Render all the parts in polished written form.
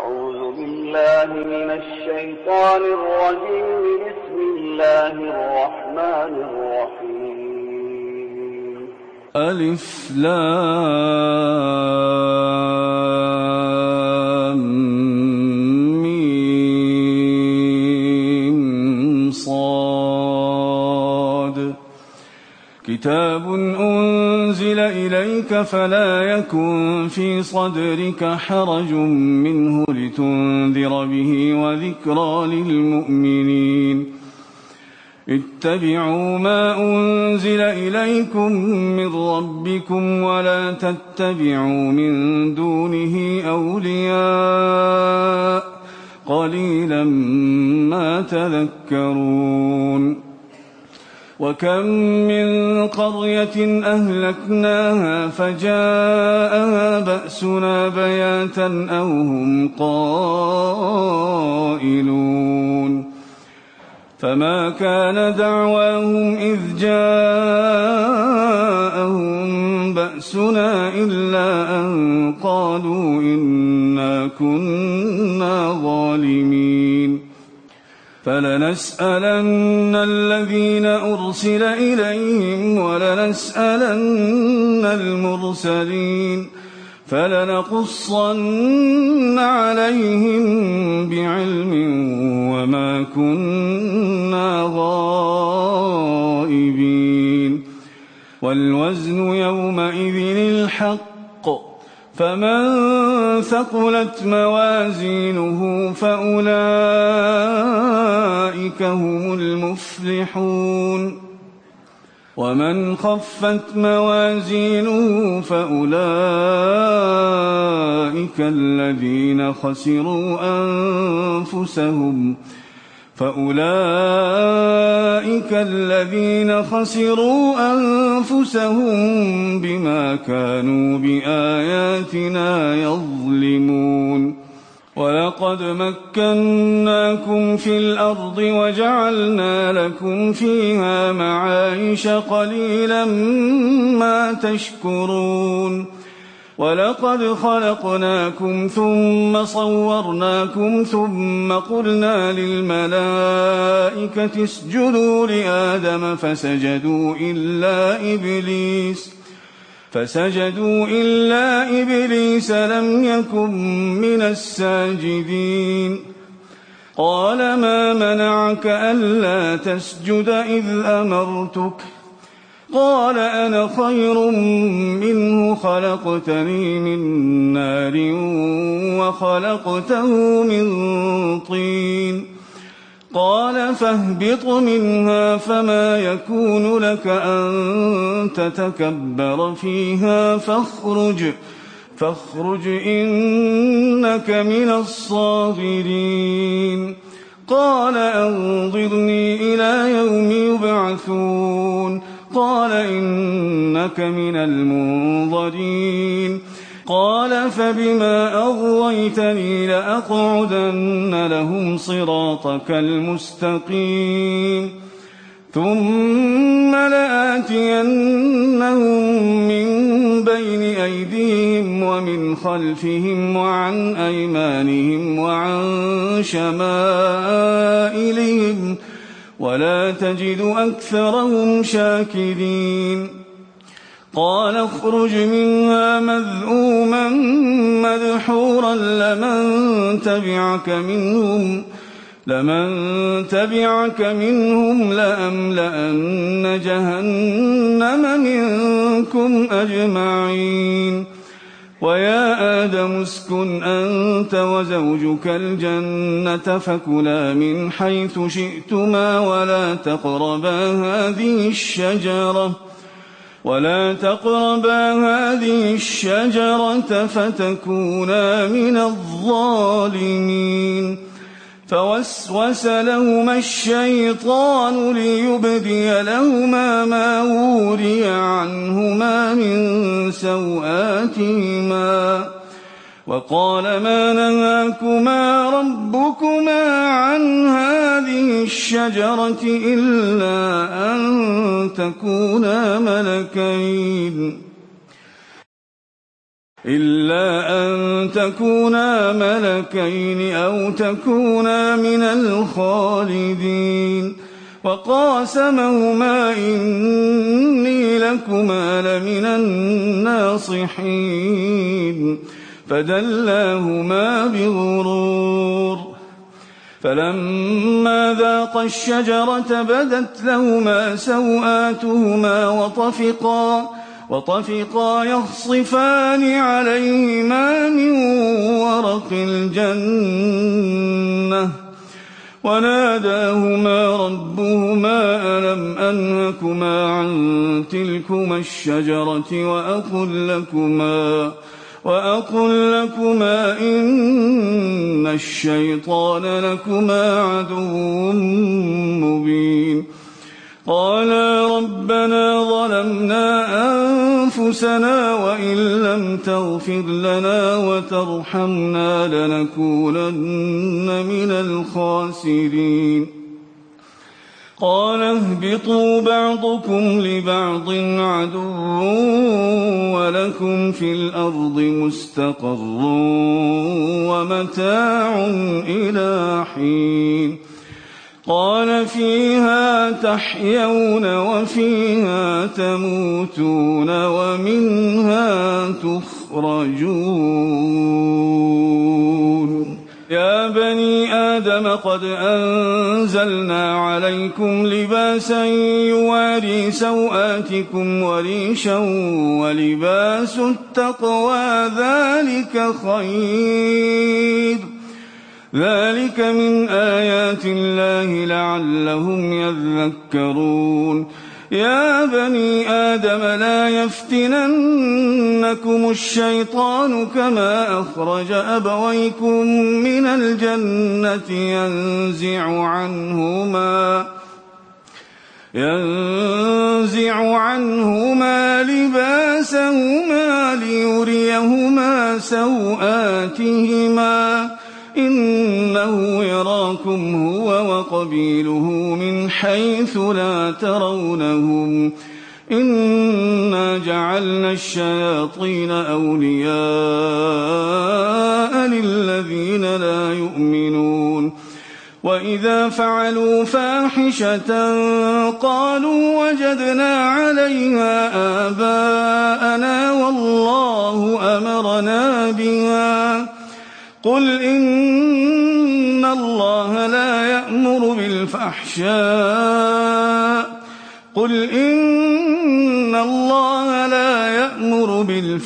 أعوذ بالله من الشيطان الرجيم. بسم الله الرحمن الرحيم. ألف لام ميم صاد. كتاب أنزل إليك فلا يكن في صدرك حرج منه لتنذر به وذكرى للمؤمنين. اتبعوا ما أنزل إليكم من ربكم ولا تتبعوا من دونه أولياء قليلا ما تذكرون. وكم من قرية أهلكناها فجاءها بأسنا بياتا أو هم قائلون. فما كان دعواهم إذ جاءهم بأسنا إلا أن قالوا إنا كنا ظالمين. فلنسألن الذين أرسل إليهم ولنسألن المرسلين فلنقصن عليهم بعلم وما كنا غائبين. والوزن يومئذ الحق فمن ثقلت موازينه فأولئك هم المفلحون. ومن خفت موازينه فأولئك الذين خسروا أنفسهم بما كانوا بآياتنا يظلمون. ولقد مكناكم في الأرض وجعلنا لكم فيها معايش قليلا ما تشكرون. ولقد خلقناكم ثم صورناكم ثم قلنا للملائكة اسجدوا لآدم فسجدوا إلا إبليس لم يكن من الساجدين. قال ما منعك ألا تسجد إذ أمرتك؟ قال أنا خير منه خلقتني من نار وخلقته من طين. قال فاهبط منها فما يكون لك أن تتكبر فيها فاخرج إنك من الصاغرين. قال أنظرني إلى يوم يبعثون. قال إنك من المنظرين. قال فبما أغويتني لأقعدن لهم صراطك المستقيم ثم لآتينهم من بين أيديهم ومن خلفهم وعن أيمانهم وعن شمائلهم ولا تجد أكثرهم شاكرين. قال اخرج منها مذءوما مدحورا لمن تبعك منهم لأملأن جهنم منكم أجمعين. ويا آدم اسكن أنت وزوجك الجنة فكلا من حيث شئتما ولا تقربا هذه الشجرة فتكونا من الظالمين. فوسوس لهما الشيطان ليبدي لهما ما وري عنهما من سوآتهما وقال ما نهاكما ربكما عن هذه الشجرة إلا أن تكونا ملكين إلا أن تكونا ملكين أو تكونا من الخالدين وقاسمهما إني لكما لمن الناصحين فدلاهما بغرور فلما ذاقا الشجرة بدت لهما سوآتهما وطفقا يخصفان عليهما من ورق الجنة وناداهما ربهما ألم أنهكما عن تلكما الشجرة وأقل لكما إن الشيطان لكما عدو مبين قالا ربنا ظلمنا أنفسنا وإن لم تغفر لنا وترحمنا لنكونن من الخاسرين قال اهبطوا بعضكم لبعض عدو ولكم في الأرض مستقر ومتاع إلى حين قال فيها تحيون وفيها تموتون ومنها تخرجون يا بني آدم قد أنزلنا عليكم لباسا يواري سوآتكم وريشا ولباس التقوى ذلك خير ذلك من آيات الله لعلهم يذكرون يا بني آدم لا يفتننكم الشيطان كما أخرج أبويكم من الجنة ينزع عنهما لباسهما ليريهما سوآتهما إنه يراكم هو وقبيله من حيث لا ترونهم إنا جعلنا الشياطين أولياء للذين لا يؤمنون وإذا فعلوا فاحشة قالوا وجدنا عليها آباءنا والله أمرنا بها قل إن الله لا يأمر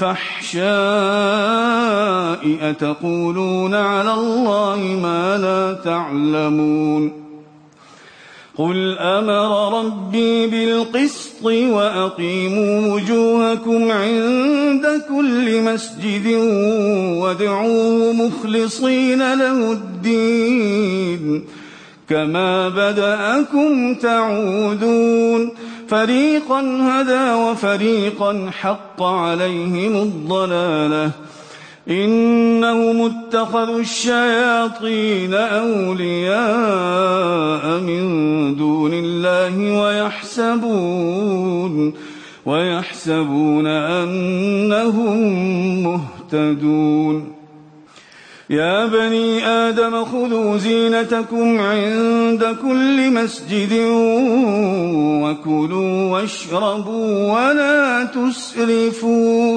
بالفحشاء أتقولون على الله ما لا تعلمون قل أمر ربي بالقسط وأقيموا وجوهكم عند كل مسجد وادعوه مخلصين له الدين كما بدأكم تعودون فريقا هدى وفريقا حق عليهم الضلالة إنهم اتخذوا الشياطين أولياء من دون الله ويحسبون أنهم مهتدون يا بني آدم خذوا زينتكم عند كل مسجد وكلوا واشربوا ولا تسرفوا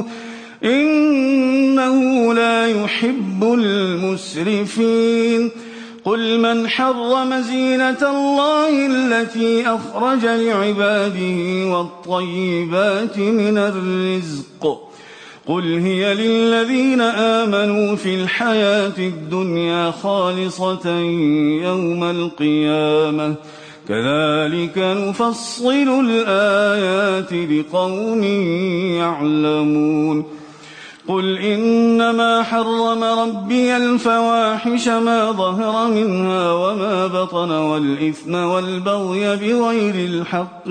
إنه لا يحب المسرفين قل من حرم زينة الله التي أخرج لعباده والطيبات من الرزق قل هي للذين آمنوا في الحياة الدنيا خالصة يوم القيامة كذلك نفصل الآيات لقوم يعلمون قل إنما حرم ربي الفواحش ما ظهر منها وما بطن والإثم والبغي بغير الحق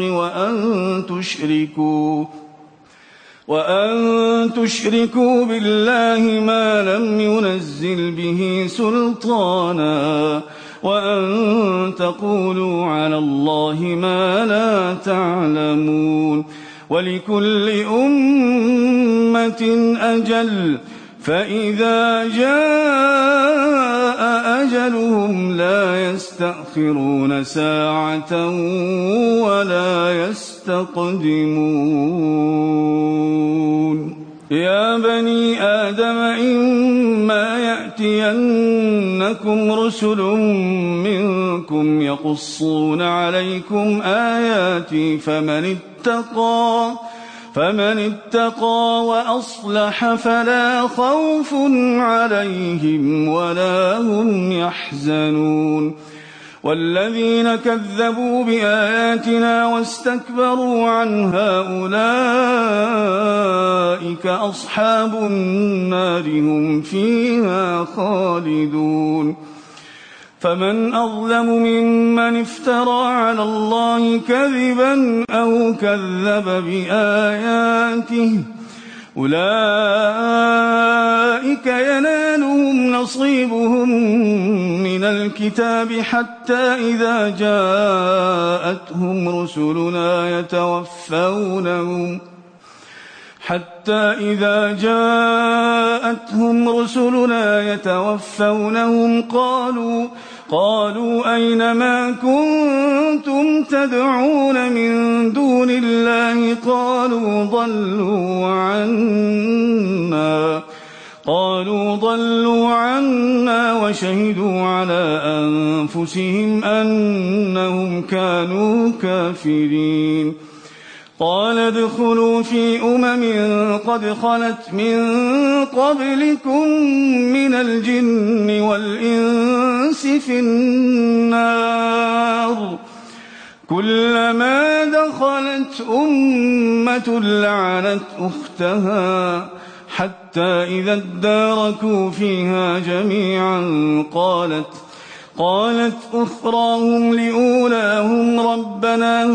وأن تشركوا بالله ما لم ينزل به سلطانا وأن تقولوا على الله ما لا تعلمون ولكل أمة أجل فإذا جاء أجلهم لا يستأخرون ساعة ولا يستقدمون يا بني آدم إما يأتينكم رسل منكم يقصون عليكم آياتي فمن اتقى وأصلح فلا خوف عليهم ولا هم يحزنون والذين كذبوا بآياتنا واستكبروا عنها أولئك أصحاب النار هم فيها خالدون فمن أظلم ممن افترى على الله كذبا أو كذب بآياته أولئك ينالهم نصيبهم من الكتاب حتى إذا جاءتهم رسلنا يتوفونهم قالوا أين ما كنتم تدعون من دون الله قالوا ضلوا عنا وشهدوا على أنفسهم أنهم كانوا كافرين قال ادخلوا في قد خلت من قبلكم من الجن والإنس في النار كلما دخلت أمة لعنت أختها حتى إذا اداركوا فيها جميعا قالت أخراهم لأولاهم ربنا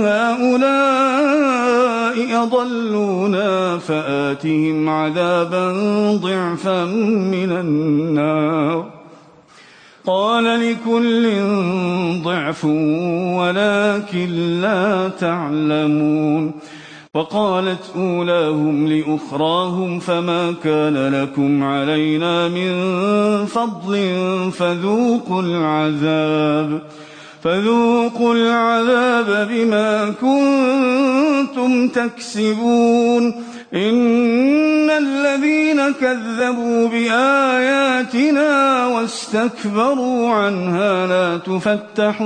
هؤلاء أضلونا فآتهم عذابا ضعفا من النار قال لكل ضعف ولكن لا تعلمون وقالت أولاهم لأخراهم فما كان لكم علينا من فضل فذوقوا العذاب بما كنتم تكسبون إن الذين كذبوا بآياتنا واستكبروا عنها لا تفتح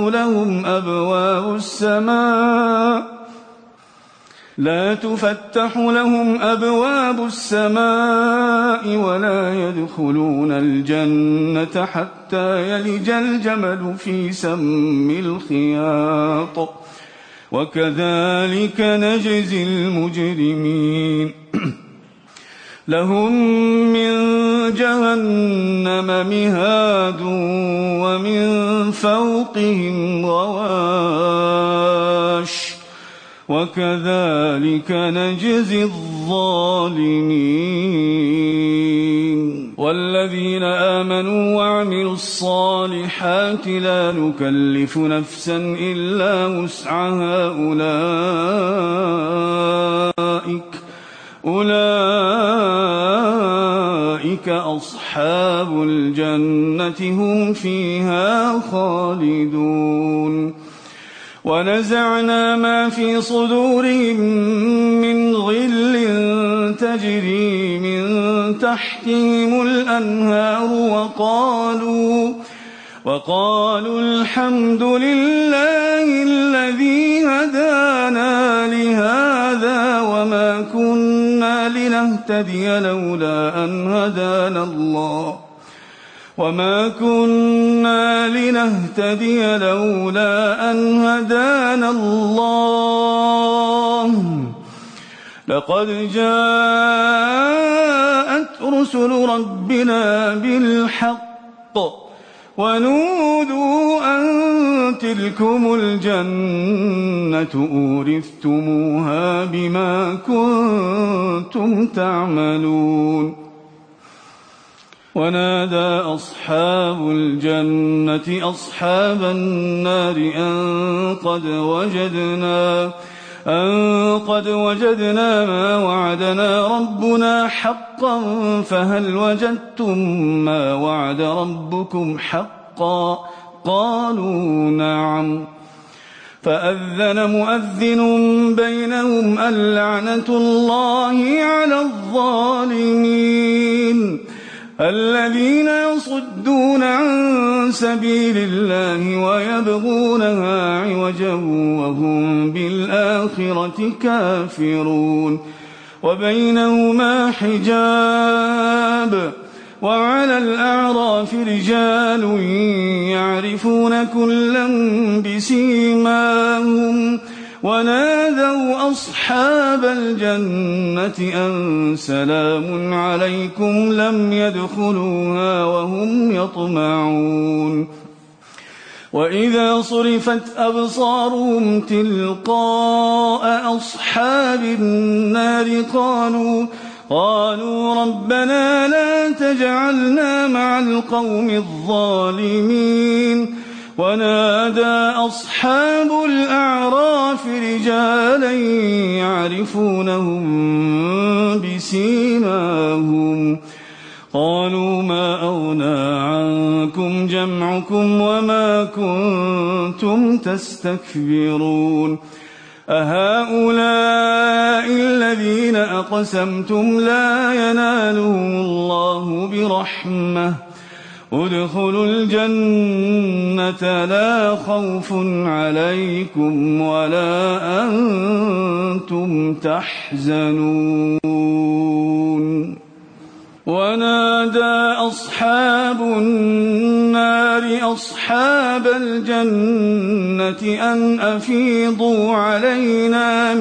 لهم أبواب السماء ولا يدخلون الجنة حتى يلج الجمل في سم الخياط وكذلك نجزي المجرمين لهم من جهنم مهاد ومن فوقهم غواش وكذلك نجزي الظالمين والذين آمنوا وعملوا الصالحات لا نكلف نفسا إلا وسعها أولئك أصحاب الجنة هم فيها خالدون ونزعنا ما في صدورهم من غل تجري من تحتهم الأنهار وقالوا الحمد لله الذي هدانا لهذا وما كنا لنهتدي لولا أن هدانا الله لقد جاءت رسل ربنا بالحق ونودوا أن تلكم الجنة أورثتموها بما كنتم تعملون ونادى أصحاب الجنة أصحاب النار أن قد وجدنا ما وعدنا ربنا حقا فهل وجدتم ما وعد ربكم حقا قالوا نعم فأذن مؤذن بينهم اللعنة الله على الظالمين الذين يصدون عن سبيل الله ويبغونها عوجا وهم بالآخرة كافرون وبينهما حجاب وعلى الأعراف رجال يعرفون كلا بسيماهم ونادوا أصحاب الجنة أن سلام عليكم لم يدخلوها وهم يطمعون وإذا صرفت أبصارهم تلقاء أصحاب النار قالوا ربنا لا تجعلنا مع القوم الظالمين ونادى أصحاب الأعراف رجالا يعرفونهم بسيماهم قالوا ما أغنى عنكم جمعكم وما كنتم تستكبرون أهؤلاء الذين أقسمتم لا ينالهم الله برحمة ادخلوا الجنة لا خوف عليكم ولا أنتم تحزنون ونادى أصحاب النار أصحاب الجنة أن أفيضوا علينا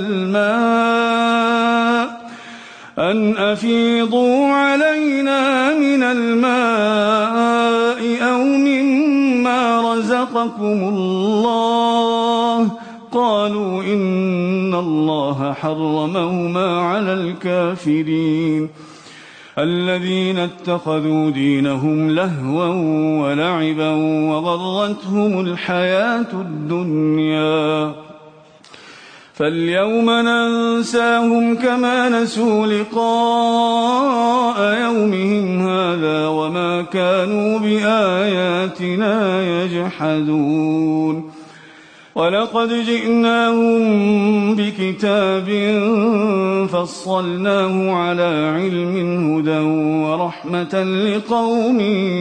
من الماء أو مما رزقكم الله قالوا إن الله حرمهما على الكافرين الذين اتخذوا دينهم لهوا ولعبا وغرتهم الحياة الدنيا فاليوم ننساهم كما نسوا لقاء يومهم هذا وما كانوا بآياتنا يجحدون ولقد جئناهم بكتاب فصلناه على علم هدى ورحمة لقوم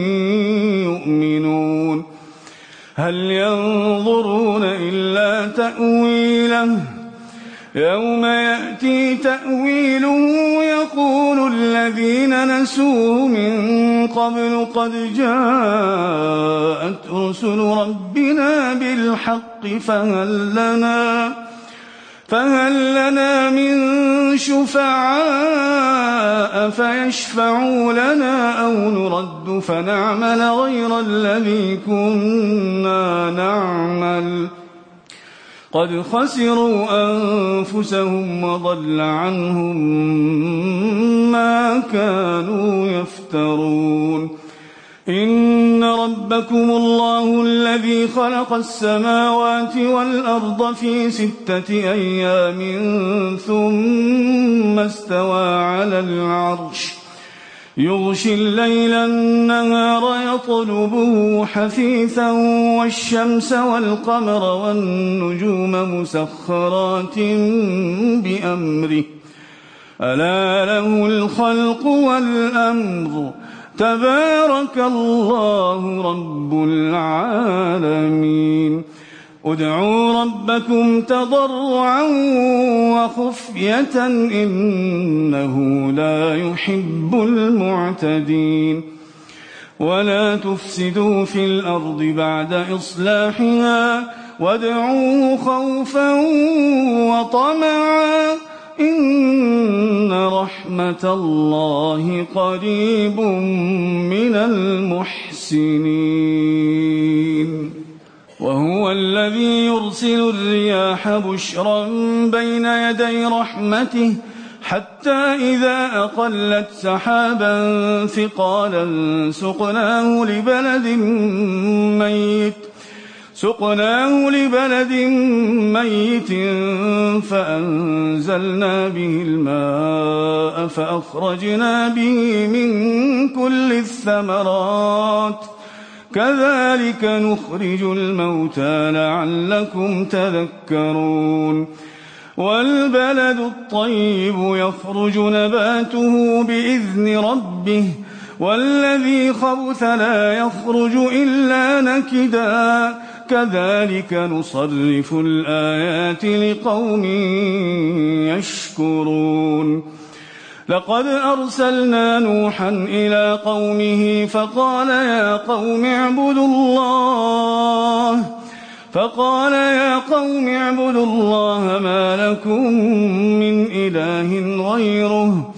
يؤمنون هل ينظرون إلا تأويله يوم يأتي تأويله يقول الذين نسوه من قبل قد جاءت رسل ربنا بالحق فهل لنا من شفعاء فيشفعوا لنا أو نرد فنعمل غير الذي كنا نعمل قد خسروا أنفسهم وضل عنهم ما كانوا يفترون إن ربكم الله الذي خلق السماوات والأرض في 6 أيام ثم استوى على العرش يغشي الليل النهار يطلبه حثيثا والشمس والقمر والنجوم مسخرات بأمره ألا له الخلق والأمر تبارك الله رب العالمين ادعوا ربكم تضرعا وخفية إنه لا يحب المعتدين ولا تفسدوا في الأرض بعد إصلاحها وادعوه خوفا وطمعا إن رحمة الله قريب من المحسنين وهو الذي يرسل الرياح بشرا بين يدي رحمته حتى إذا أقلت سحابا سقناه لبلد ميت فأنزلنا به الماء فأخرجنا به من كل الثمرات كذلك نخرج الموتى لعلكم تذكرون والبلد الطيب يخرج نباته بإذن ربه والذي خبث لا يخرج إلا نكدا كذلك نصرف الآيات لقوم يشكرون لقد أرسلنا نوحا إلى قومه فقال يا قوم اعبدوا الله ما لكم من إله غيره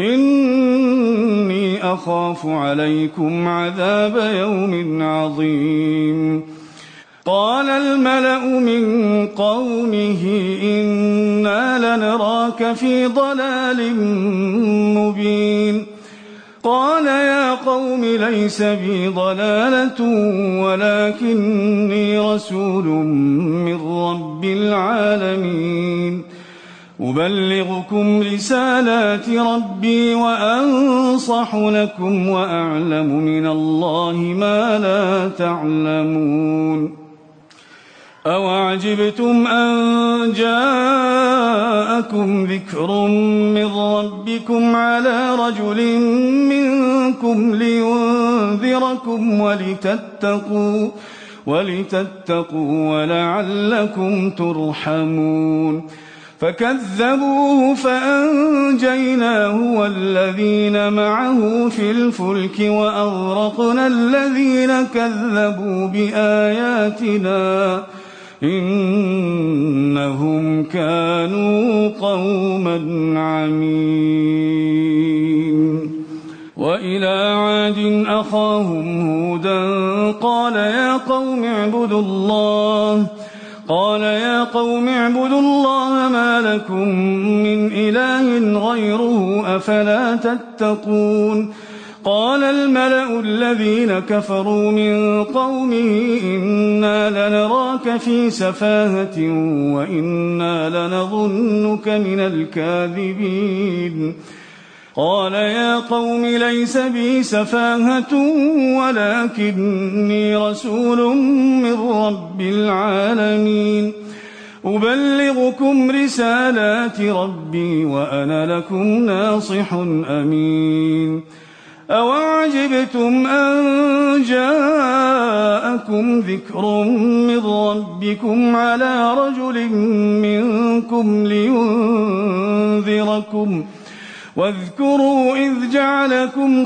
إني أخاف عليكم عذاب يوم عظيم قال الملأ من قومه إنا لنراك في ضلال مبين قال يا قوم ليس بي ضلالة ولكني رسول من رب العالمين أبلغكم رسالات ربي وأنصح لكم وأعلم من الله ما لا تعلمون أوعجبتم أن جاءكم ذكر من ربكم على رجل منكم لينذركم ولتتقوا ولعلكم ترحمون فكذبوه فأنجيناه والذين معه في الفلك وأغرقنا الذين كذبوا بآياتنا إنهم كانوا قوما عمين وإلى عاد أخاهم هودا قال يا قوم اعبدوا الله ما لكم من إله غيره أفلا تتقون قال الملأ الذين كفروا من قومه إنا لنراك في سفاهة وإنا لنظنك من الكاذبين قال يا قوم ليس بي سفاهة ولكني رسول من رب العالمين أبلغكم رسالات ربي وأنا لكم ناصح أمين أوعجبتم أن جاءكم ذكر من ربكم على رجل منكم لينذركم واذكروا إذ جعلكم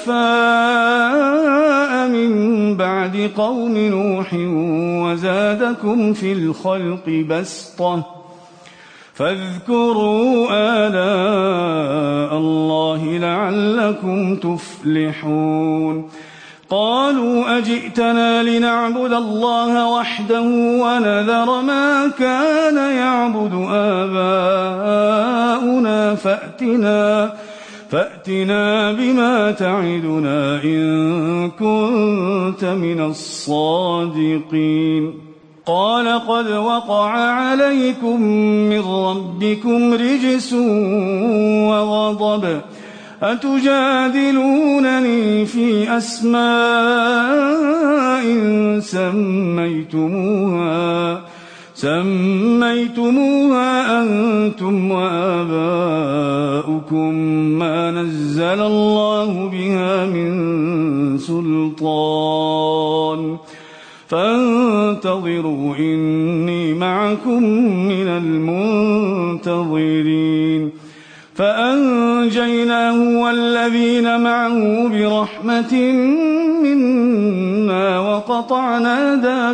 خلفاء من بعد قوم نوح وزادكم في الخلق بسطة فاذكروا آلاء الله لعلكم تفلحون قالوا أجئتنا لنعبد الله وحده ونذر ما كان يعبد آباؤنا فأتنا بما تعدنا إن كنت من الصادقين قال قد وقع عليكم من ربكم رجس وغضب أتجادلونني في أسماء سميتموها أنتم وآباؤكم ما نزل الله بها من سلطان فانتظروا إني معكم من المنتظرين فأنجيناه والذين معه برحمة منا وقطعنا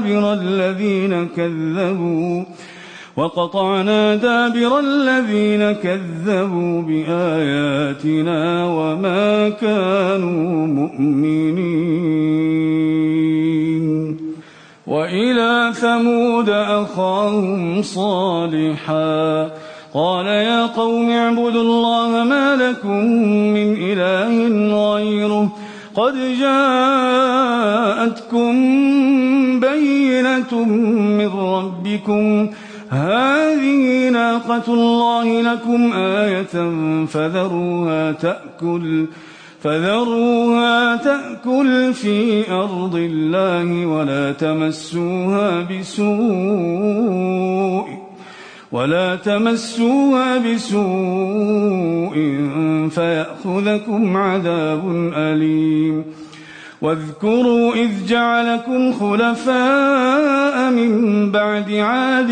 دابر الذين كذبوا بآياتنا وما كانوا مؤمنين وإلى ثمود أخاهم صالحا قال يا قوم اعبدوا الله ما لكم من إله غيره قد جاءتكم بينة آية من ربكم هذه ناقة الله لكم آية فذروها تأكل في أرض الله ولا تمسوها بسوء فيأخذكم عذاب أليم. واذكروا إذ جعلكم خلفاء من بعد عاد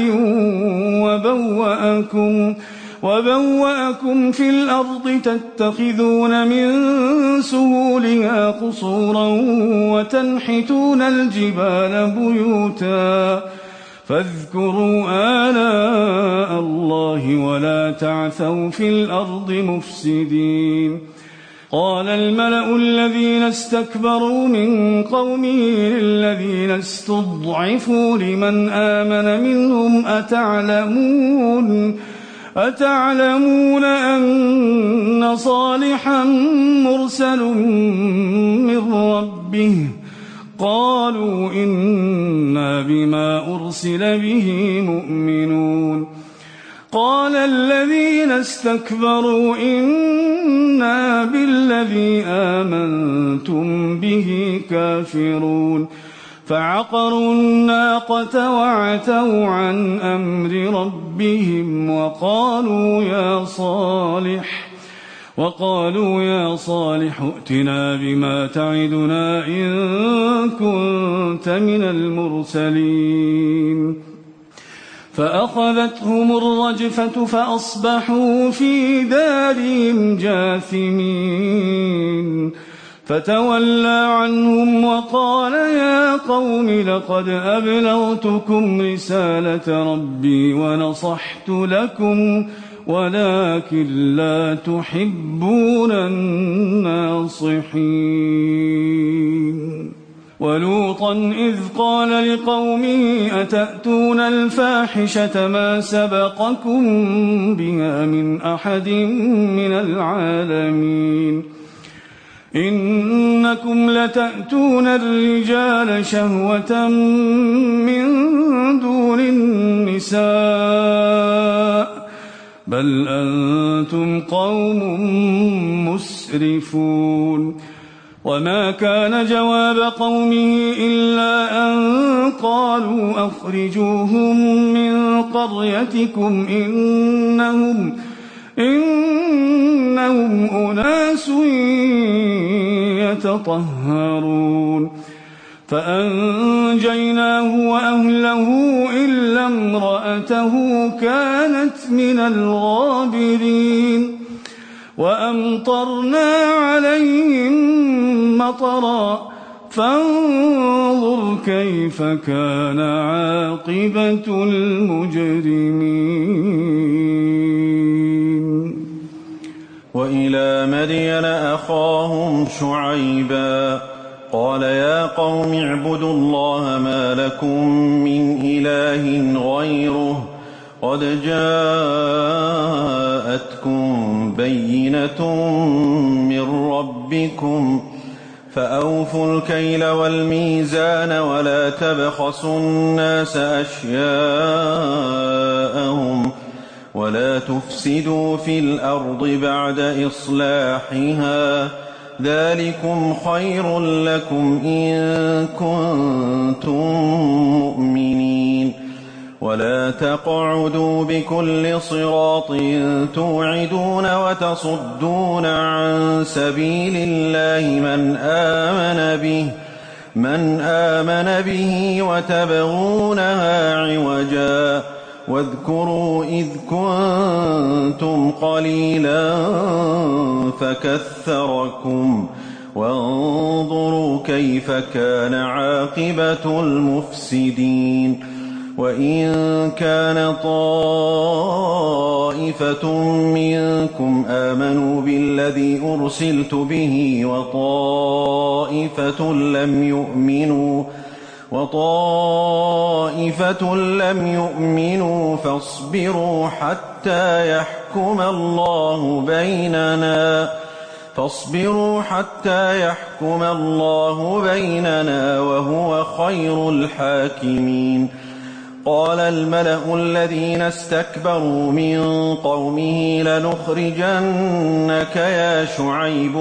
وبوأكم في الأرض تتخذون من سهولها قصورا وتنحتون الجبال بيوتا فاذكروا آلاء الله ولا تعثوا في الأرض مفسدين. قال الملأ الذين استكبروا من قومه للذين استضعفوا لمن آمن منهم أتعلمون أن صالحا مرسل من ربه قالوا إنا بما أرسل به مؤمنون. قال الذين استكبروا إنا بالذي آمنتم به كافرون. فعقروا الناقة وعتوا عن أمر ربهم وقالوا يا صالح ائتنا بما تعدنا إن كنت من المرسلين. فأخذتهم الرجفة فأصبحوا في دارهم جاثمين. فتولى عنهم وقال يا قوم لقد أبلغتكم رسالة ربي ونصحت لكم ولكن لا تحبون الناصحين. ولوطا إذ قال لقومه أتأتون الفاحشة ما سبقكم بها من أحد من العالمين إنكم لتأتون الرجال شهوة من دون النساء بل أنتم قوم مسرفون. وما كان جواب قومه إلا أن قالوا أخرجوهم من قريتكم إنهم أناس يتطهرون. فأنجيناه وأهله إلا امرأته كانت من الغابرين. وأمطرنا عليهم مطرا فانظر كيف كان عاقبة المجرمين. وإلى مدين أخاهم شعيبا قال يا قوم اعبدوا الله ما لكم من إله غيره قد جاءتكم بينة من ربكم فأوفوا الكيل والميزان ولا تبخسوا الناس أشياءهم ولا تفسدوا في الأرض بعد إصلاحها ذلكم خير لكم إن كنتم مؤمنين. ولا تقعدوا بكل صراط توعدون وتصدون عن سبيل الله من آمن به وتبغونها عوجا واذكروا إذ كنتم قليلا فكثركم وانظروا كيف كان عاقبة المفسدين. وإن كان طائفة منكم آمنوا بالذي أرسلت به وطائفة لم يؤمنوا فاصبروا حتى يحكم الله بيننا فاصبروا حتى يحكم الله بيننا وهو خير الحاكمين. قال الملأ الذين استكبروا من قومه لنخرجنك يا شعيب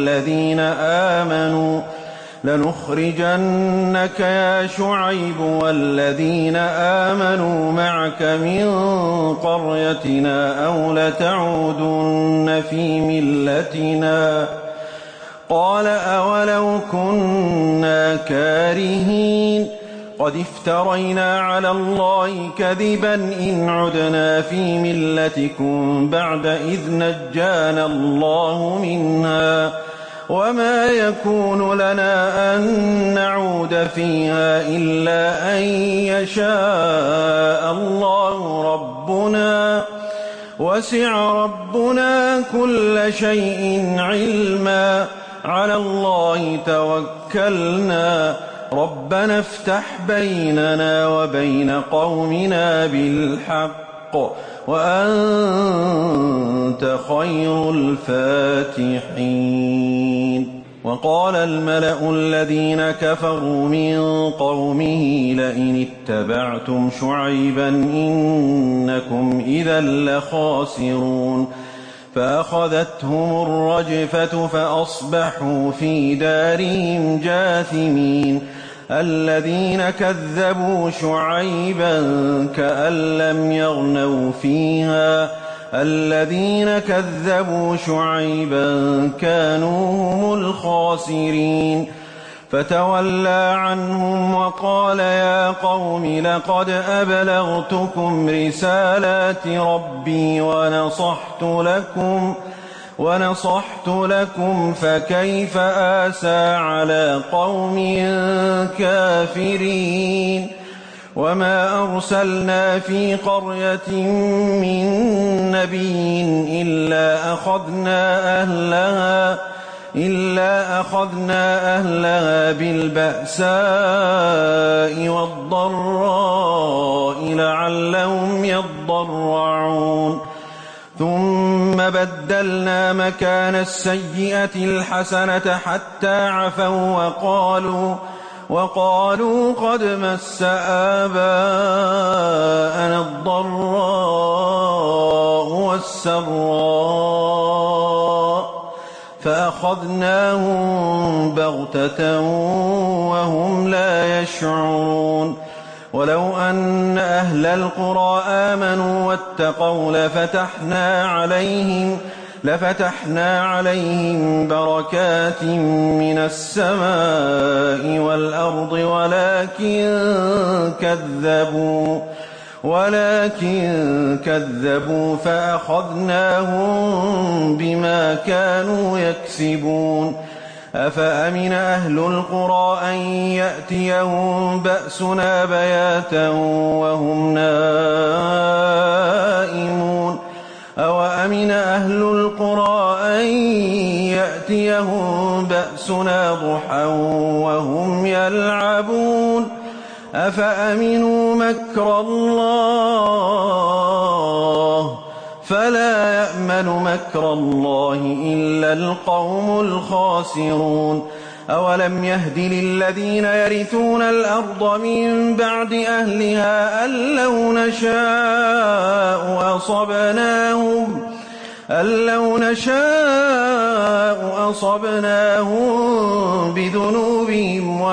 والذين آمنوا معك من قريتنا أو لتعودن في ملتنا. قال أولو كنا كارهين قد افترينا على الله كذبا إن عدنا في ملتكم بعد إذ نجانا الله منها وما يكون لنا أن نعود فيها إلا أن يشاء الله ربنا وسع ربنا كل شيء علما على الله توكلنا ربنا افتح بيننا وبين قومنا بالحق وأنت خير الفاتحين. وقال الملأ الذين كفروا من قومه لئن اتبعتم شعيبا إنكم إذا لخاسرون. فأخذتهم الرجفة فأصبحوا في دارهم جاثمين. الذين كذبوا شعيبا كأن لم يغنوا فيها الذين كذبوا شعيبا كانوا هم الخاسرين. فتولى عنهم وقال يا قوم لقد أبلغتكم رسالات ربي ونصحت لكم فكيف آسى على قوم كافرين. وما أرسلنا في قرية من نبي إلا أخذنا أهلها بالبأساء والضراء لعلهم يضرعون. ثم بدلنا مكان السيئة الحسنة حتى عفوا وقالوا قد مس آباءنا الضراء والسراء فأخذناهم بغتة وهم لا يشعرون. ولو أن أهل القرى آمنوا واتقوا لفتحنا عليهم بركات من السماء والأرض ولكن كذبوا فأخذناهم بما كانوا يكسبون. أفأمن أهل القرى أن يأتيهم بأسنا بياتا وهم نائمون أوأمن أهل القرى أن يأتيهم بأسنا ضحى وهم يلعبون أفأمنوا مكر الله فلا يأمن مكر الله إلا القوم الخاسرون. أولم يهد للذين يرثون الأرض من بعد أهلها أن لو نشاء أصبناهم بذنوبهم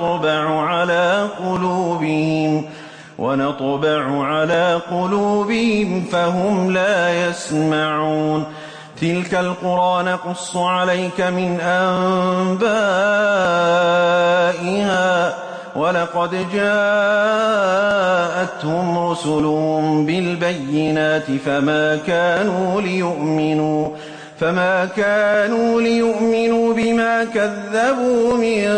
ونطبع على قلوبهم فهم لا يسمعون. تلك القرى نقص عليك من أنبائها ولقد جاءتهم رسلهم بالبينات فما كانوا ليؤمنوا بما كذبوا من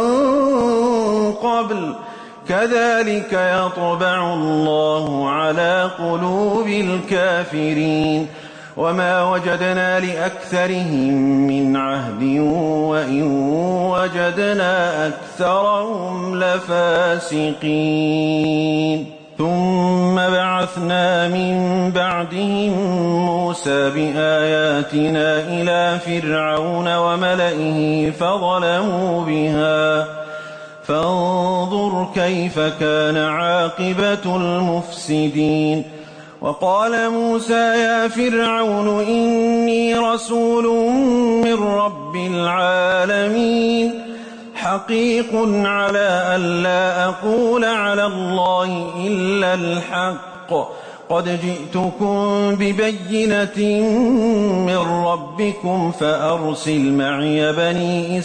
قبل كذلك يطبع الله على قلوب الكافرين. وما وجدنا لأكثرهم من عهد وإن وجدنا أكثرهم لفاسقين. ثم بعثنا من بعدهم موسى موسى بآياتنا إلى فرعون وملئه فظلموا بها فانظر كيف كان عاقبة المفسدين. وقال موسى يا فرعون إني رسول من رب العالمين حقيق على ألا أقول على الله إلا الحق قد جئتكم ببينة من ربكم فأرسل معي بني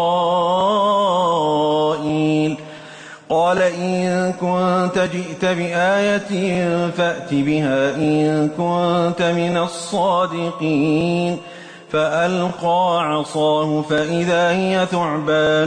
إسرائيل. قال إن كنت جئت بآية فأت بها إن كنت من الصادقين. فألقى عصاه فإذا هي ثعبان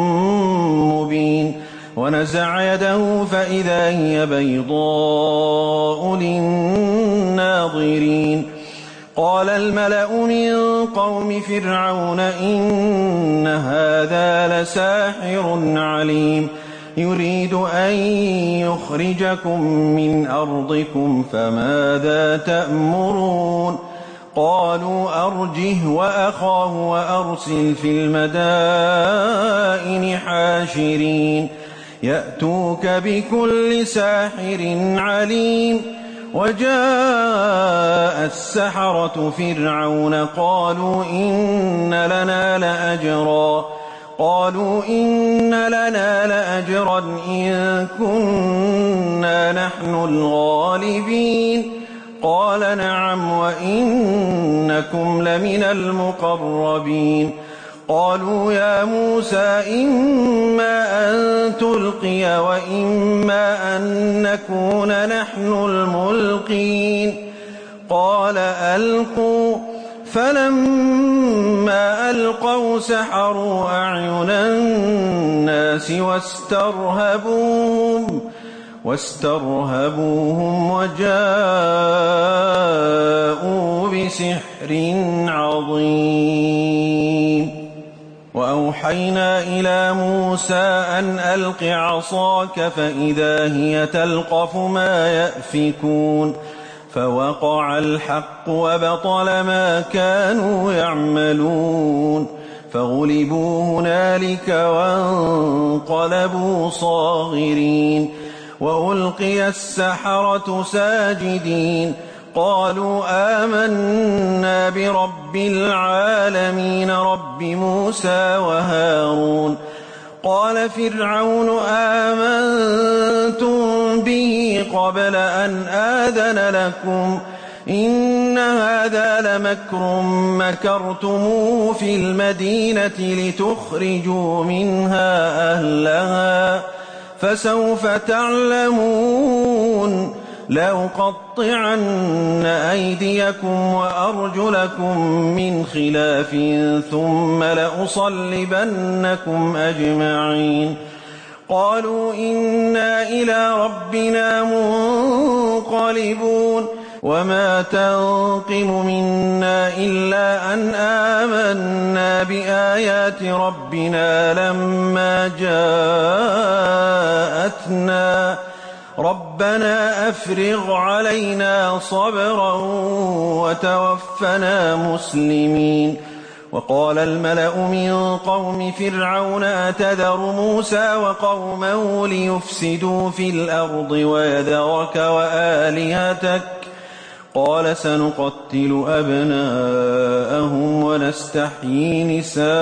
مبين ونزع يده فإذا هي بيضاء للناظرين. قال الملأ من قوم فرعون إن هذا لساحر عليم يريد أن يخرجكم من أرضكم فماذا تأمرون. قالوا أرجه وأخاه وأرسل في المدائن حاشرين يأتوك بكل ساحر عليم. وجاء السحرة فرعون قالوا إن لنا لأجرا إن كنا نحن الغالبين. قال نعم وإنكم لمن المقربين. قالوا يا موسى إما أن تلقي وإما أن نكون نحن الملقين. قال ألقوا. فلما ألقوا سحروا أعين الناس واسترهبوهم وجاءوا بسحر عظيم. وأوحينا إلى موسى أن ألق عصاك فإذا هي تلقف ما يأفكون. فوقع الحق وبطل ما كانوا يعملون فغلبوا هنالك وانقلبوا صاغرين. وألقي السحرة ساجدين قالوا آمنا برب العالمين رب موسى وهارون. قال فرعون آمنتم به قبل أن آذن لكم إن هذا لمكر مكرتموه في المدينة لتخرجوا منها أهلها فسوف تعلمون. لأقطعن أيديكم وأرجلكم من خلاف ثم لأصلبنكم أجمعين. قالوا إنا إلى ربنا منقلبون. وما تنقم منا إلا أن آمنا بآيات ربنا لما جاءتنا ربنا أفرغ علينا صبرا وتوفنا مسلمين. وقال الملأ من قوم فرعون أتذر موسى وقومه ليفسدوا في الأرض ويذرك وآلهتك قال سنقتل أبناءهم ونستحيي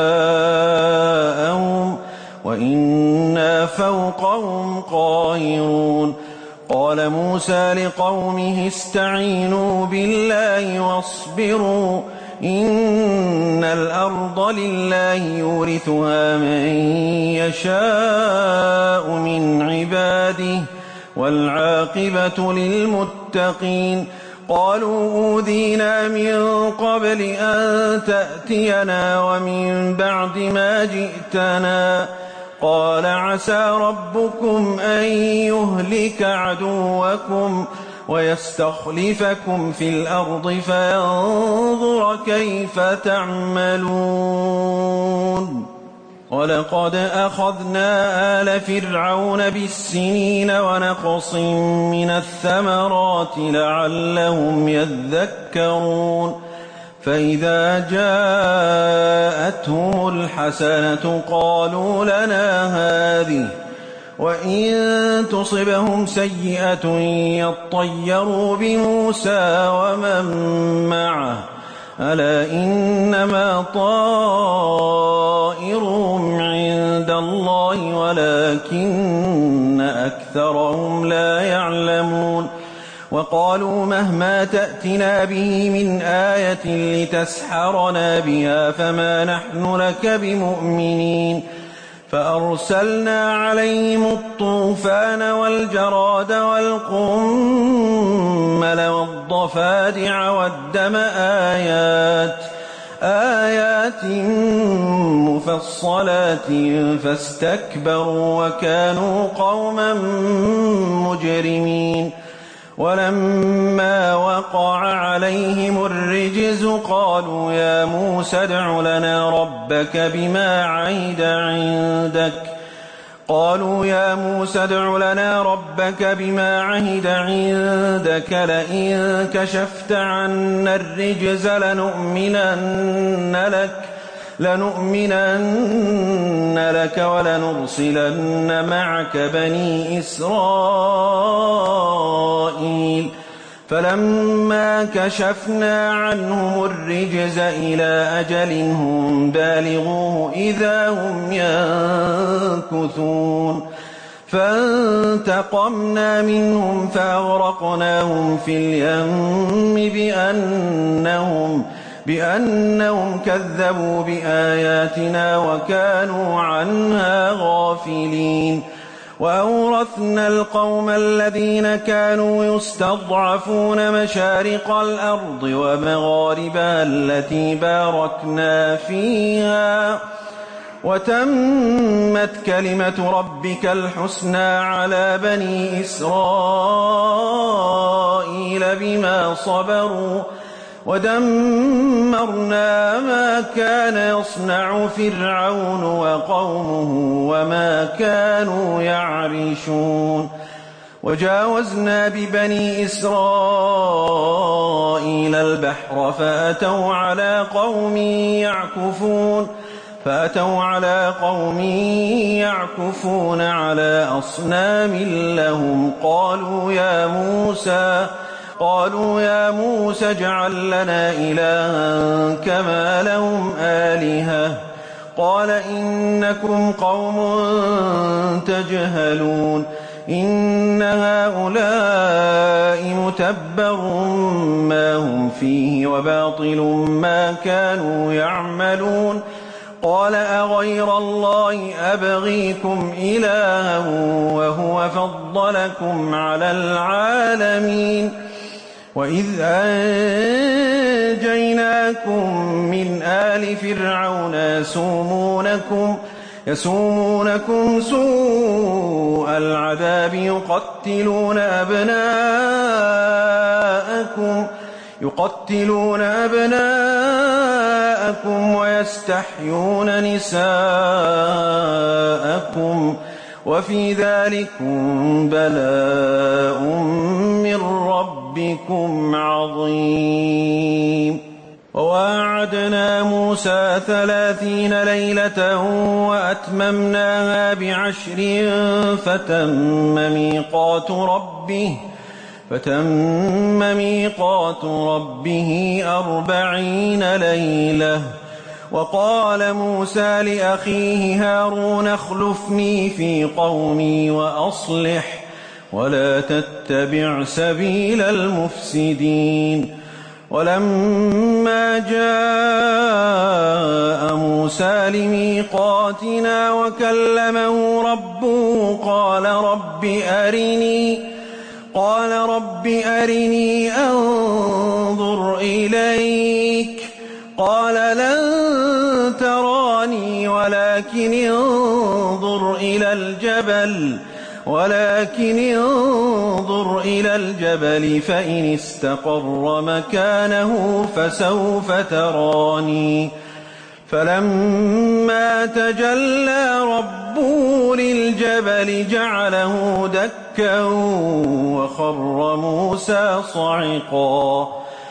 نساءهم وإنا فوقهم قاهرون. قال موسى لقومه استعينوا بالله واصبروا إن الأرض لله يورثها من يشاء من عباده والعاقبة للمتقين. قالوا أوذينا من قبل أن تأتينا ومن بعد ما جئتنا قال عسى ربكم أن يهلك عدوكم ويستخلفكم في الأرض فينظر كيف تعملون. ولقد أخذنا آل فرعون بالسنين ونقص من الثمرات لعلهم يذكرون فإذا جاءتهم الحسنة قالوا لنا هذه وإن تصبهم سيئة يطيروا بموسى ومن معه ألا إنما طائرهم عند الله ولكن أكثرهم لا يعلمون وقالوا مهما تأتنا به من آية لتسحرنا بها فما نحن لك بمؤمنين فأرسلنا عليهم الطوفان والجراد والقمل والضفادع والدم آيات مفصلات فاستكبروا وكانوا قوما مجرمين ولما وقع عليهم الرجز قالوا يا موسى ادع لنا ربك بما عهد عندك لئن كشفت عنا الرجز لنؤمنن لك ولنرسلن معك بني إسرائيل فلما كشفنا عنهم الرجز إلى أجل هم بالغوه إذا هم ينكثون فانتقمنا منهم فأغرقناهم في اليم بأنهم كذبوا بآياتنا وكانوا عنها غافلين وأورثنا القوم الذين كانوا يستضعفون مشارق الأرض ومغاربها التي باركنا فيها وتمت كلمة ربك الحسنى على بني إسرائيل بما صبروا ودمرنا ما كان يصنع فرعون وقومه وما كانوا يعرشون وجاوزنا ببني إسرائيل البحر فأتوا على قوم يعكفون على أصنام لهم قالوا يا موسى اجعل لنا إلها كما لهم آلهة قال إنكم قوم تجهلون إن هؤلاء متبر ما هم فيه وباطل ما كانوا يعملون قال أغير الله أبغيكم إلها وهو فضلكم على العالمين وإذ أنجيناكم من آل فرعون يسومونكم سوء العذاب يقتلون أبناءكم ويستحيون نساءكم وفي ذلكم بلاء من ربكم عظيم وواعدنا موسى 30 ليلة وأتممناها ب10 فتم ميقات ربه 40 ليلة وقال موسى لأخيه هارون اخلفني في قومي وأصلح ولا تتبع سبيل المفسدين ولما جاء موسى لميقاتنا وكلمه ربه قال رب أرني أنظر إليك قال لن تراني ولكن انظر إلى الجبل فإن استقر مكانه فسوف تراني فلما تجلى ربه للجبل جعله دكا وخر موسى صعقا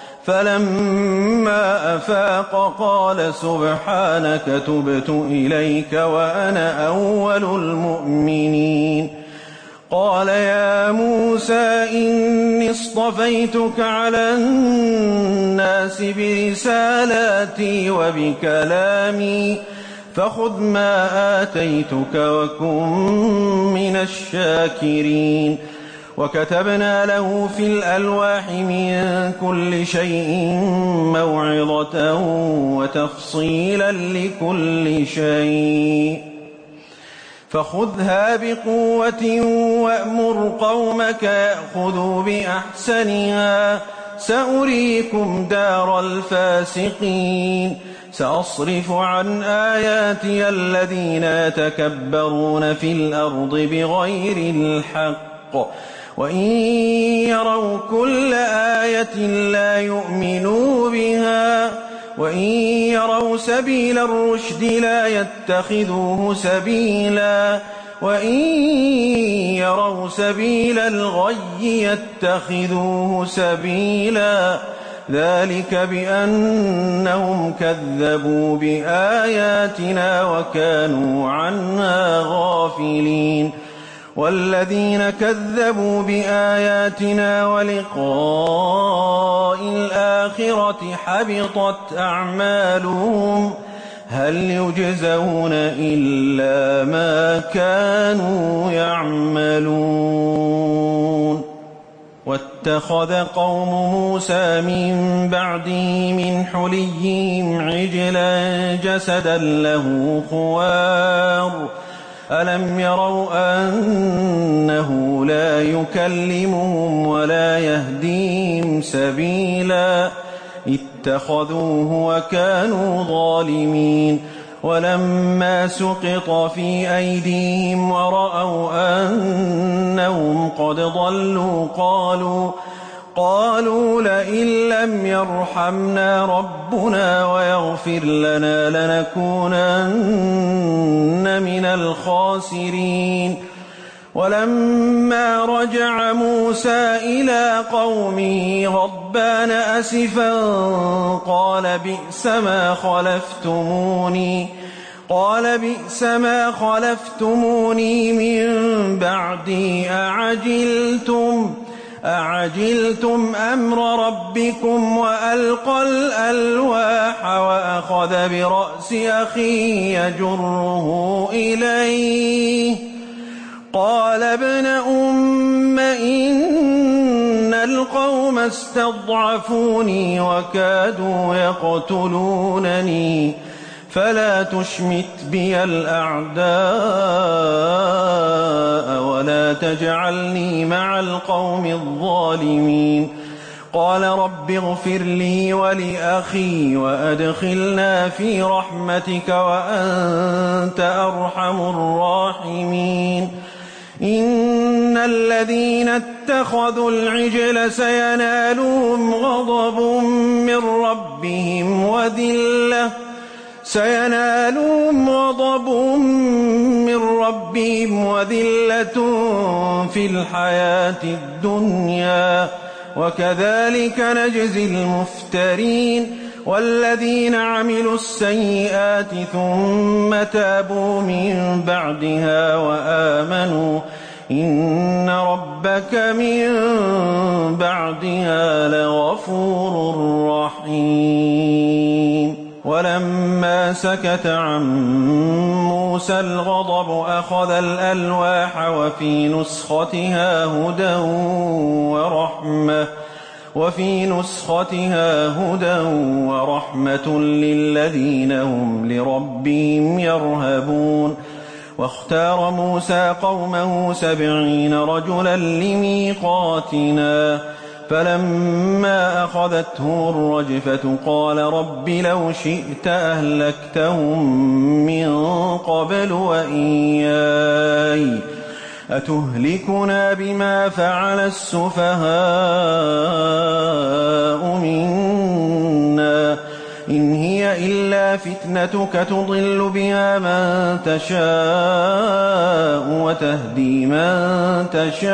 فلما أفاق قال سبحانك تبت إليك وأنا أول المؤمنين قال يا موسى إني اصطفيتك على الناس برسالاتي وبكلامي فخذ ما آتيتك وكن من الشاكرين وكتبنا له في الألواح من كل شيء موعظة وتفصيلا لكل شيء فخذها بقوة وأمر قومك يأخذوا بأحسنها سأريكم دار الفاسقين سأصرف عن آياتي الذين يتكبرون في الأرض بغير الحق وإن يروا كل آية لا يؤمنوا بها وإن يروا سبيل الرشد لا يتخذوه سبيلا وإن يروا سبيل الغي يتخذوه سبيلا ذلك بأنهم كذبوا بآياتنا وكانوا عنها غافلين والذين كذبوا بآياتنا ولقاء الآخرة حبطت أعمالهم هل يجزون إلا ما كانوا يعملون واتخذ قوم موسى من بعده من حليهم عجلا جسدا له خوار ألم يروا أنه لا يكلمهم ولا يهديهم سبيلا اتخذوه وكانوا ظالمين ولما سقط في أيديهم ورأوا أنهم قد ضلوا قالوا لئن لم يرحمنا ربنا ويغفر لنا لنكونن من الخاسرين ولما رجع موسى إلى قومه غضبان أسفا قال بئس ما خلفتموني من بعدي أعجلتم أمر ربكم وألقى الألواح وأخذ برأس أخيه يجره إليه قال ابن أم إن القوم استضعفوني وكادوا يقتلونني فلا تشمت بي الأعداء ولا تجعلني مع القوم الظالمين قال رب اغفر لي ولأخي وأدخلنا في رحمتك وأنت أرحم الراحمين إن الذين اتخذوا العجل سينالهم غضب من ربهم وذلة في الحياة الدنيا وكذلك نجزي المفترين والذين عملوا السيئات ثم تابوا من بعدها وآمنوا إن ربك من بعدها لغفور رحيم ولما سكت عن موسى الغضب أخذ الألواح وفي نسختها هدى ورحمة للذين هم لربهم يرهبون واختار موسى قومه 70 رجلا لميقاتنا فلما أخذتهم الرجفة قال رب لو شئت أهلكتهم من قبل وإياي أتهلكنا بما فعل السفهاء منا إن هي هي إلا فتنتك تضل بها من تشاء وتهدي من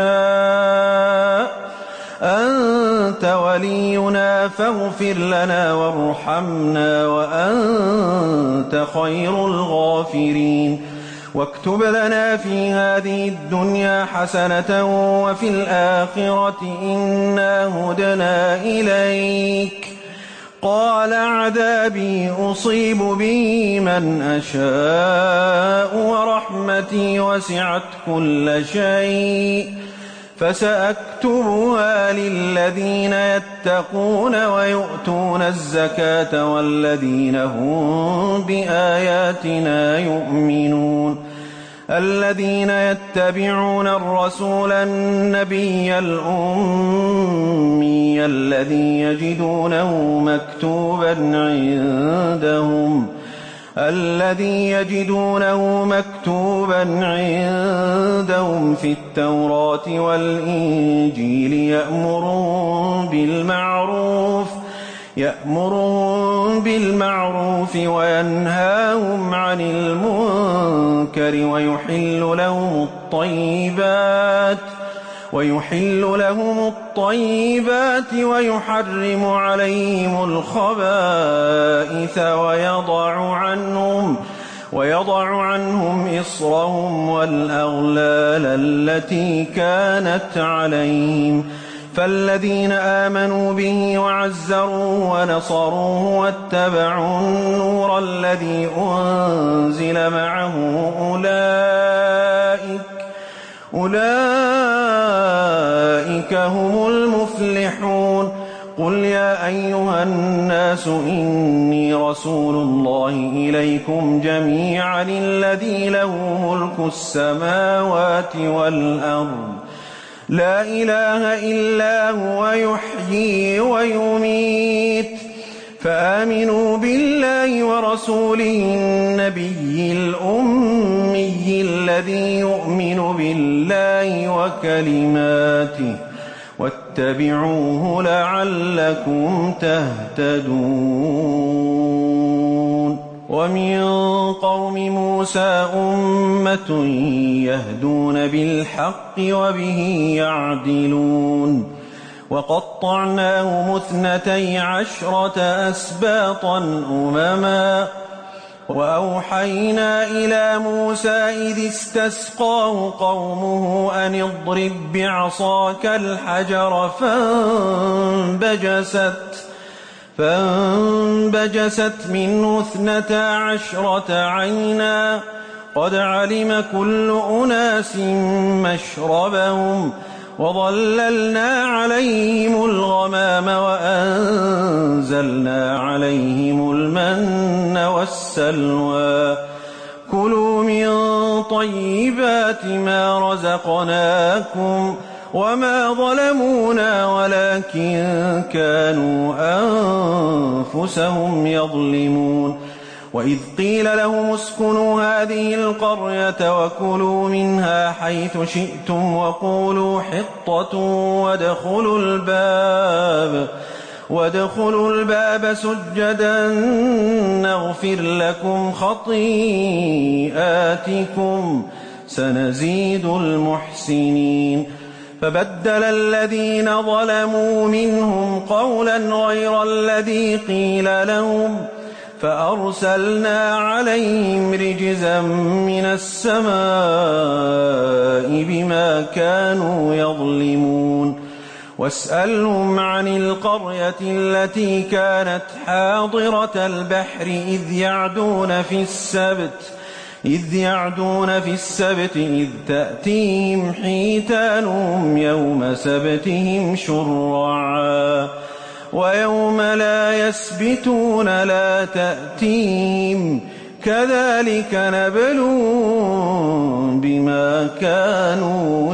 تشاء أنت ولينا فاغفر لنا وارحمنا وأنت خير الغافرين واكتب لنا في هذه الدنيا حسنة وفي الآخرة إنا هدنا إليك قال عذابي أصيب به من أشاء ورحمتي وسعت كل شيء فسأكتبها للذين يتقون ويؤتون الزكاة والذين هم بآياتنا يؤمنون الذين يتبعون الرسول النبي الأمي الذي يجدونه مكتوبا عندهم في التوراة والإنجيل يأمرهم بالمعروف وينهاهم عن المنكر ويحل لهم الطيبات ويحرم عليهم الخبائث ويضع عنهم إصرهم والأغلال التي كانت عليهم فالذين آمنوا به وعزروه ونصروه واتبعوا النور الذي أنزل معه أولئك هم المفلحون قل يا أيها الناس إني رسول الله إليكم جميعا الذي له ملك السماوات والأرض لا إله إلا هو يحيي ويميت فآمنوا بالله ورسوله النبي الأمي الذي يؤمن بالله وكلماته واتبعوه لعلكم تهتدون ومن قوم موسى أمة يهدون بالحق وبه يعدلون وقطعناهم 12 أسباطا أمما وأوحينا إلى موسى إذ استسقاه قومه أن اضرب بعصاك الحجر فانبجست منه 12 عينا قد علم كل أناس مشربهم وظللنا عليهم الغمام وأنزلنا عليهم المن والسلوى كلوا من طيبات ما رزقناكم وما ظلمونا ولكن كانوا أنفسهم يظلمون وإذ قيل لهم اسكنوا هذه القرية وكلوا منها حيث شئتم وقولوا حطة وادخلوا الباب سجدا نغفر لكم خطيئاتكم سنزيد المحسنين فبدل الذين ظلموا منهم قولا غير الذي قيل لهم فأرسلنا عليهم رجزا من السماء بما كانوا يظلمون واسألهم عن القرية التي كانت حاضرة البحر إذ يعدون في السبت إذ تأتيهم حيتانهم يوم سبتهم شرعا ويوم لا يسبتون لا تأتيهم كذلك نبلوهم بما كانوا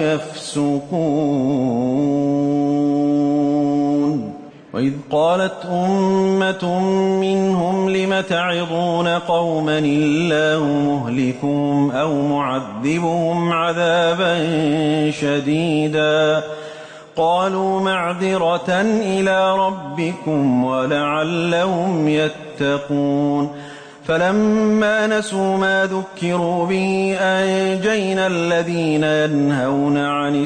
يفسقون وإذ قالت أمة منهم لم تعظون قوما الله مهلكهم أو معذبهم عذابا شديدا قالوا معذرة إلى ربكم ولعلهم يتقون فلما نسوا ما ذكروا به أنجينا الذين ينهون عن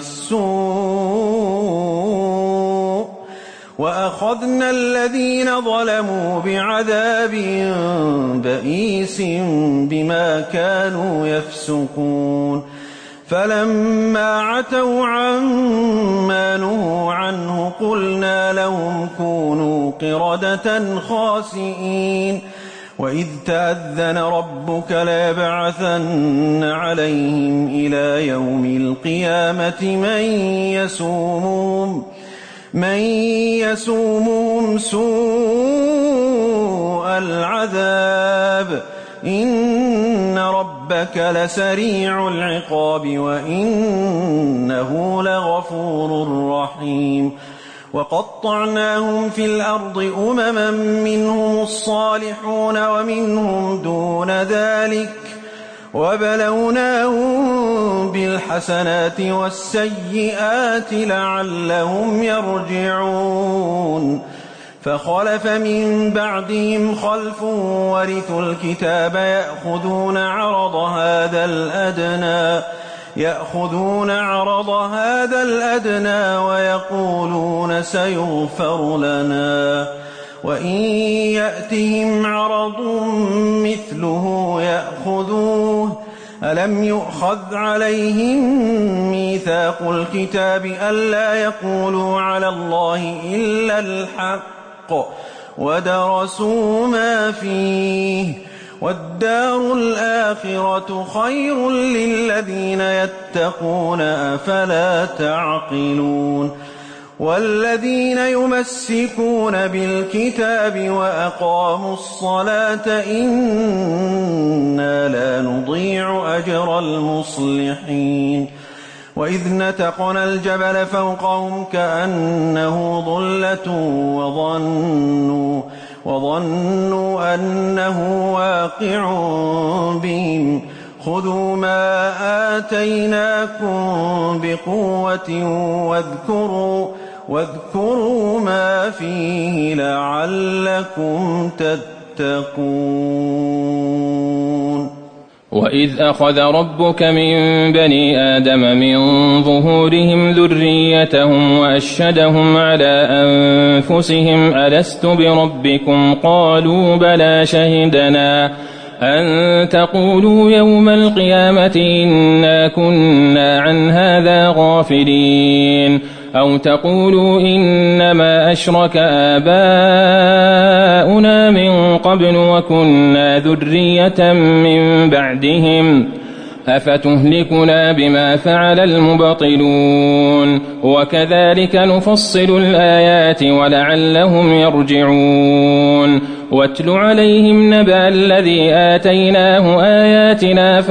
السوء وأخذنا الذين ظلموا بعذاب بئيس بما كانوا يفسقون فلما عتوا عما نهوا عنه قلنا لهم كونوا قردة خاسئين وإذ تأذن ربك ليبعثن عليهم إلى يوم القيامة من يسومهم سوء العذاب إن ربك لسريع العقاب وإنه لغفور رحيم وقطعناهم في الأرض أمما منهم الصالحون ومنهم دون ذلك وبلوناهم بالحسنات والسيئات لعلهم يرجعون فخلف من بعدهم خلف ورثوا الكتاب يأخذون عرض هذا الأدنى ويقولون سيغفر لنا وإن يأتهم عرض مثله يأخذوه ألم يؤخذ عليهم ميثاق الكتاب ألا يقولوا على الله إلا الحق ودرسوا ما فيه والدار الآخرة خير للذين يتقون أفلا تعقلون والذين يمسكون بالكتاب وأقاموا الصلاة إنا لا نضيع أجر المصلحين وإذ نتقنا الجبل فوقهم كأنه ظلة وظنوا أنه واقع بهم خذوا ما آتيناكم بقوة واذكروا ما فيه لعلكم تتقون وإذ أخذ ربك من بني آدم من ظهورهم ذريتهم وأشهدهم على أنفسهم ألست بربكم قالوا بلى شهدنا أن تقولوا يوم القيامة إنا كنا عن هذا غافلين أو تقولوا إنما أشرك آباؤنا من قبل وكنا ذرية من بعدهم أفتهلكنا بما فعل المبطلون وكذلك نفصل الآيات ولعلهم يرجعون واتل عليهم نبأ الذي آتيناه آياتنا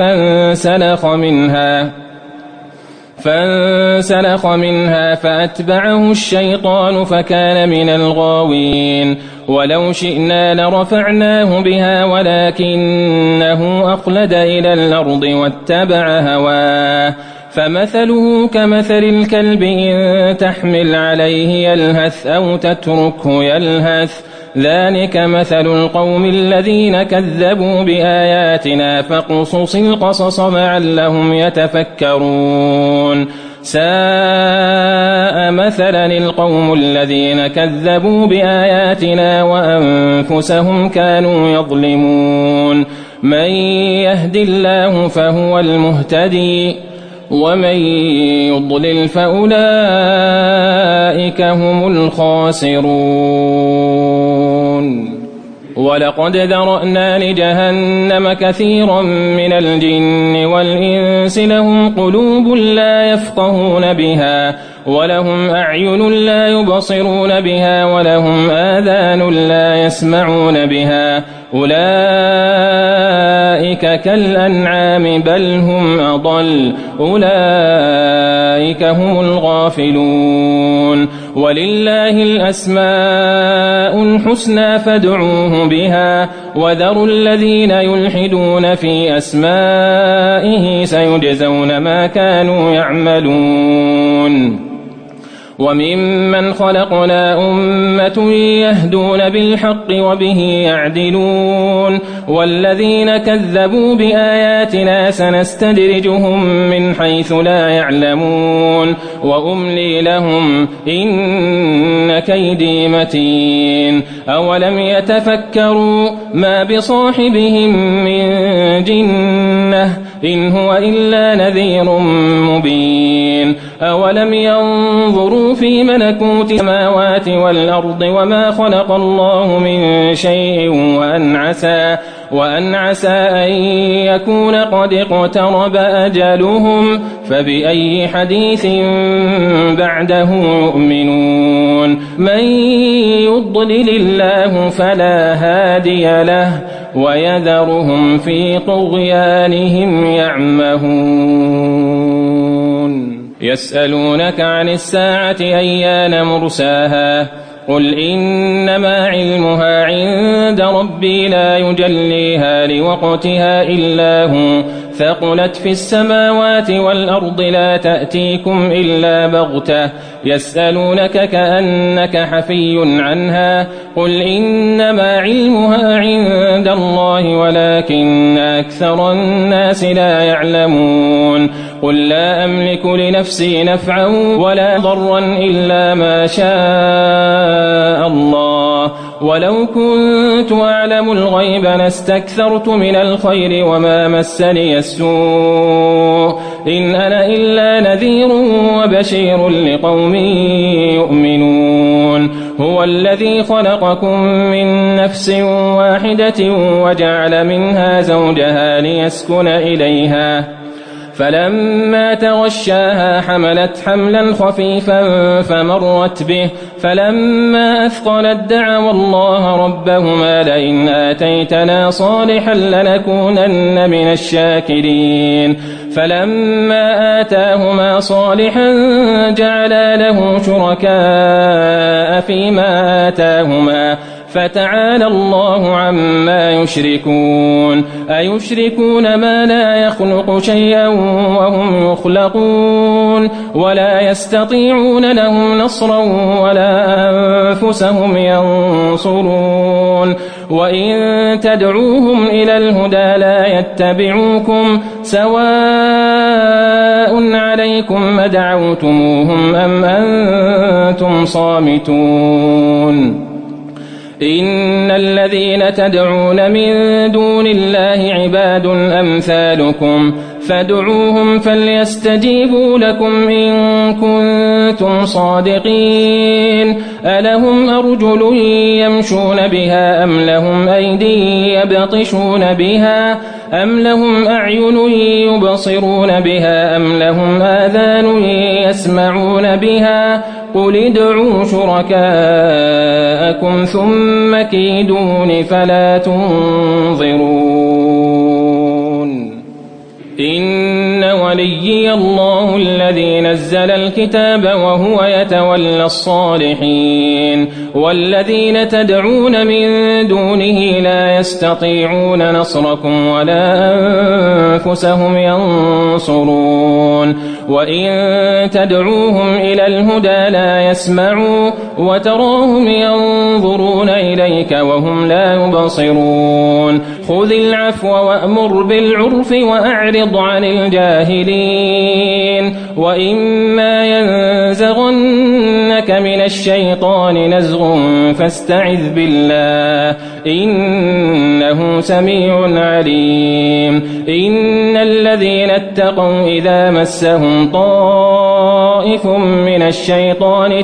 فانسلخ منها فأتبعه الشيطان فكان من الغاوين ولو شئنا لرفعناه بها ولكنه أخلد إلى الأرض واتبع هواه فمثله كمثل الكلب إن تحمل عليه يلهث أو تتركه يلهث ذلك مثل القوم الذين كذبوا بآياتنا فاقصص القصص لعلهم يتفكرون ساء مثلا القوم الذين كذبوا بآياتنا وأنفسهم كانوا يظلمون من يهد الله فهو المهتدي ومن يضلل فأولئك هم الخاسرون ولقد ذرأنا لجهنم كثيرا من الجن والإنس لهم قلوب لا يفقهون بها ولهم أعين لا يبصرون بها ولهم آذان لا يسمعون بها أولئك كالأنعام بل هم أضل أولئك هم الغافلون ولله الأسماء الحسنى فادعوه بها وذروا الذين يلحدون في أسمائه سيجزون ما كانوا يعملون وممن خلقنا أمة يهدون بالحق وبه يعدلون والذين كذبوا بآياتنا سنستدرجهم من حيث لا يعلمون وأملي لهم إن كيدي متين أولم يتفكروا ما بصاحبهم من جنة إن هو إلا نذير مبين أولم ينظروا في ملكوت السماوات والأرض وما خلق الله من شيء وأن عسى أن يكون قد اقترب أجلهم فبأي حديث بعده يؤمنون من يضلل الله فلا هادي له ويذرهم في طغيانهم يعمهون يسألونك عن الساعة أيان مرساها قل إنما علمها عند ربي لا يجليها لوقتها إلا هو ثقلت في السماوات والأرض لا تأتيكم إلا بغتة يسألونك كأنك حفي عنها قل إنما علمها عند الله ولكن أكثر الناس لا يعلمون قل لا أملك لنفسي نفعا ولا ضرا إلا ما شاء الله ولو كنت أعلم الغيب لاستكثرت من الخير وما مسني السوء إن أنا إلا نذير وبشير لقوم يؤمنون هو الذي خلقكم من نفس واحدة وجعل منها زوجها ليسكن إليها فلما تغشاها حملت حملا خفيفا فمرت به فلما أثقلت دعوا الله ربهما لئن آتيتنا صالحا لنكونن من الشاكرين فلما آتاهما صالحا جعلا له شركاء فيما آتاهما فتعالى الله عما يشركون أيشركون ما لا يخلق شيئا وهم يخلقون ولا يستطيعون لهم نصرا ولا أنفسهم ينصرون وإن تدعوهم إلى الهدى لا يتبعوكم سواء عليكم أدعوتموهم أم أنتم صامتون إن الذين تدعون من دون الله عباد أمثالكم فادعوهم فليستجيبوا لكم إن كنتم صادقين ألهم أرجل يمشون بها أم لهم أيدي يبطشون بها أم لهم أعين يبصرون بها أم لهم آذان يسمعون بها قل ادعوا شركاءكم ثم كيدون فلا تنظرون إن وليي الله الذي نزل الكتاب وهو يتولى الصالحين والذين تدعون من دونه لا يستطيعون نصركم ولا أنفسهم ينصرون وإن تدعوهم إلى الهدى لا يسمعوا وتراهم ينظرون إليك وهم لا يبصرون خذ العفو وأمر بالعرف وأعرض عن الجاهلين وإما ينزغنك من الشيطان نزغ فاستعذ بالله إنه سميع عليم إن الذين اتقوا إذا مسهم طائف من الشيطان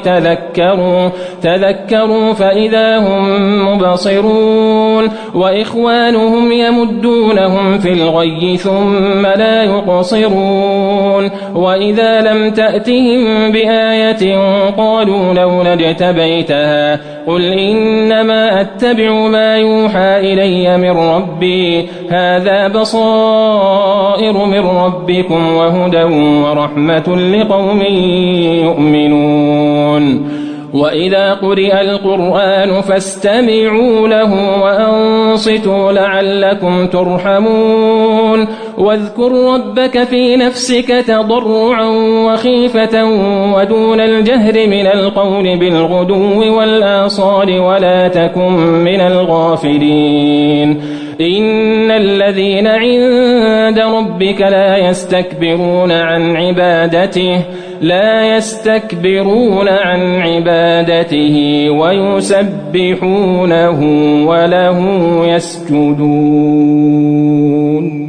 تذكروا فإذا هم مبصرون وإخوانهم يمدونهم في الغي ثم لا يقصرون وإذا لم تأتهم بآية قالوا لولا اجتبيتها قل إنما أتبع ما يوحى إلي من ربي هذا بصائر من ربكم وهدى ورحمة لقوم يؤمنون وإذا قرئ القرآن فاستمعوا له وأنصتوا لعلكم ترحمون واذكر ربك في نفسك تضرعا وخيفة ودون الجهر من القول بالغدو والآصال ولا تكن من الغافلين إن الذين عند ربك لا يستكبرون عن عبادته ويسبحونه وله يسجدون.